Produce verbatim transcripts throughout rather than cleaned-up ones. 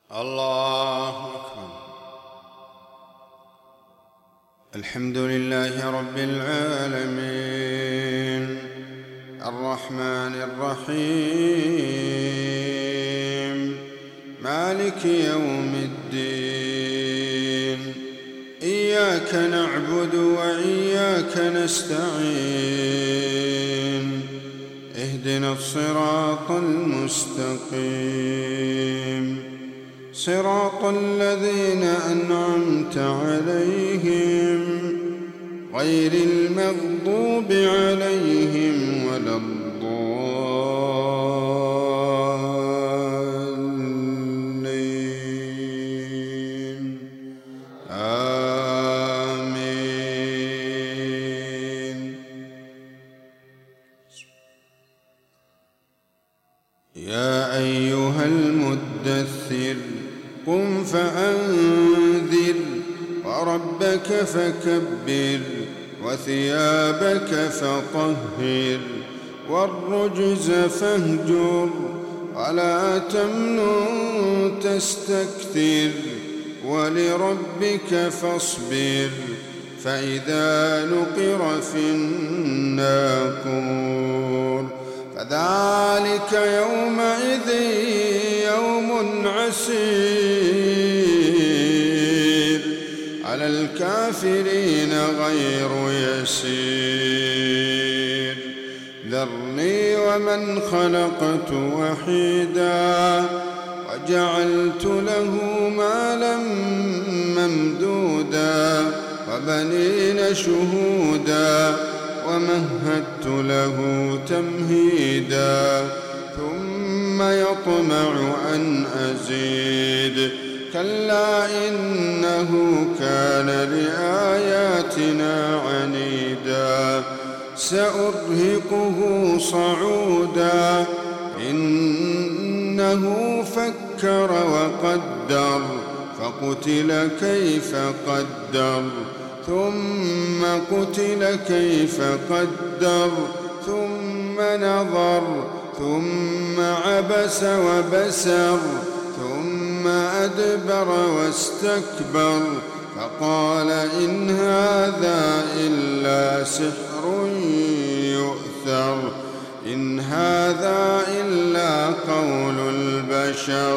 الله أكبر. الحمد لله رب العالمين الرحمن الرحيم مالك يوم الدين. إياك نعبد وإياك نستعين. اهدنا الصراط المستقيم صراط الذين أنعمت عليهم غير المغضوب عليهم ولا الضالين. آمين. يا أيها المدثر قم فأنذر وربك فكبر وثيابك فطهر والرجز فاهجر ولا تمنن تستكثر ولربك فاصبر فإذا نقر في الناقور فذلك يومئذ يوم عسير على الكافرين غير يسير. ذرني ومن خلقت وحيدا وجعلت له مالا ممدودا وبنين شهودا ومهدت له تمهيدا ثم يطمع أن أزيد كلا إنه كان لآياتنا عنيدا سأرهقه صعودا إنه فكر وقدر فقتل كيف قدر ثم قتل كيف قدر ثم نظر ثم عبس وبسر ثم أدبر واستكبر فقال إن هذا إلا سحر يؤثر إن هذا إلا قول البشر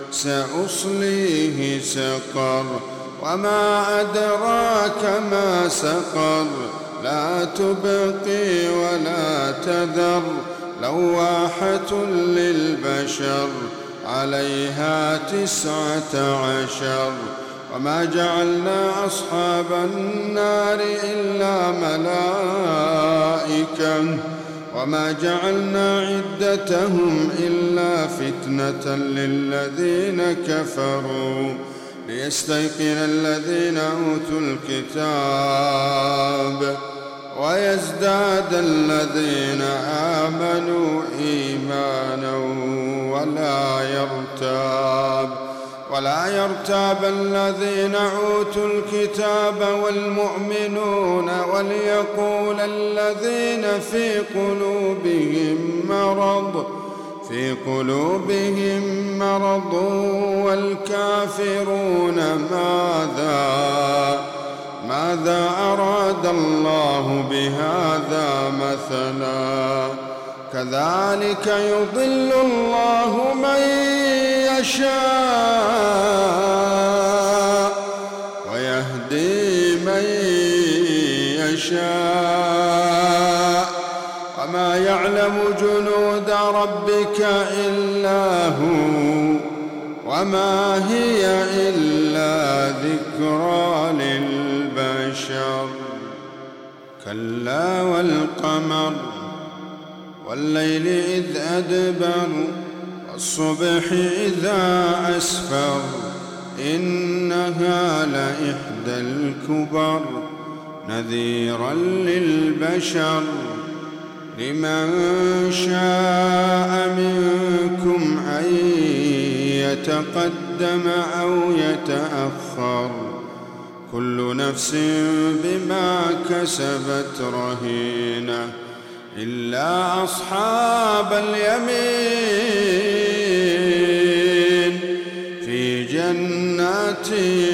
سأصليه سقر وما أدراك ما سقر لا تبقي ولا تذر لواحة للبشر عليها تسعة عشر. وما جعلنا أصحاب النار إلا ملائكة وما جعلنا عدتهم إلا فتنة للذين كفروا ليستيقن الذين أوتوا الكتاب ويزداد الذين آمنوا إيمانا ولا يرتاب ولا يرتاب الذين أوتوا الكتاب والمؤمنون وليقول الذين في قلوبهم مرض في قلوبهم مرض والكافرون ماذا ماذا أراد الله بهذا مثلا كذلك يضل الله من يشاء ويهدي من يشاء وما يعلم جنود ربك إلا هو وما هي إلا ذكرى للبشر. كلا والقمر والليل إذ أدبر والصبح إذا أسفر إنها لإحدى الكبر نذيرا للبشر لمن شاء منكم أن يتقدم أو يتأخر كل نفس بما كسبت رهينة إلا أصحاب اليمين في جنات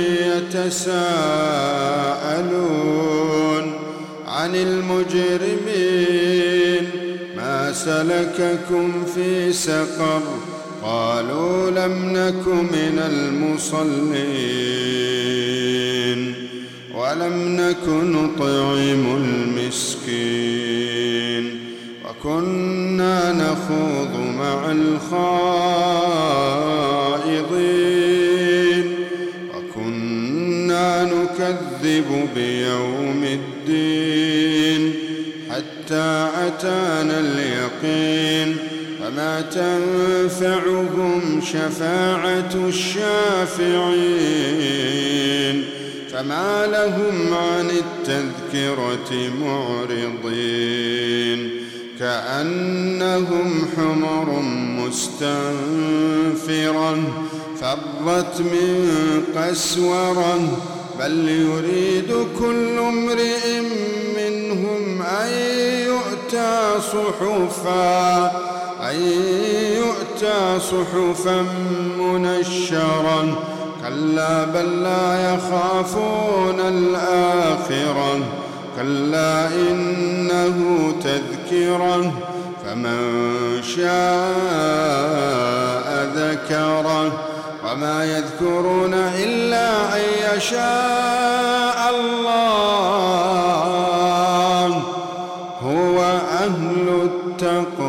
يتساءلون عن المجرمين ما سلككم في سقر قالوا لم نك من المصلين ولم نك نطعم المسكين وكنا نخوض مع الخائضين وكنا نكذب بيوم الدين حتى أتانا اليقين فما تنفعهم شفاعة الشافعين فما لهم عن التذكرة معرضين كأنهم حمر مستنفرة فرت من قسورة بل يريد كل امرئ منهم أن يؤتى صحفا أن يؤتى صحفا منشرة كلا بل لا يخافون الآخرة كلا إنه تذكرة فمن شاء ذكره وما يذكرون إلا أن يشاء الله هو أهل التقوى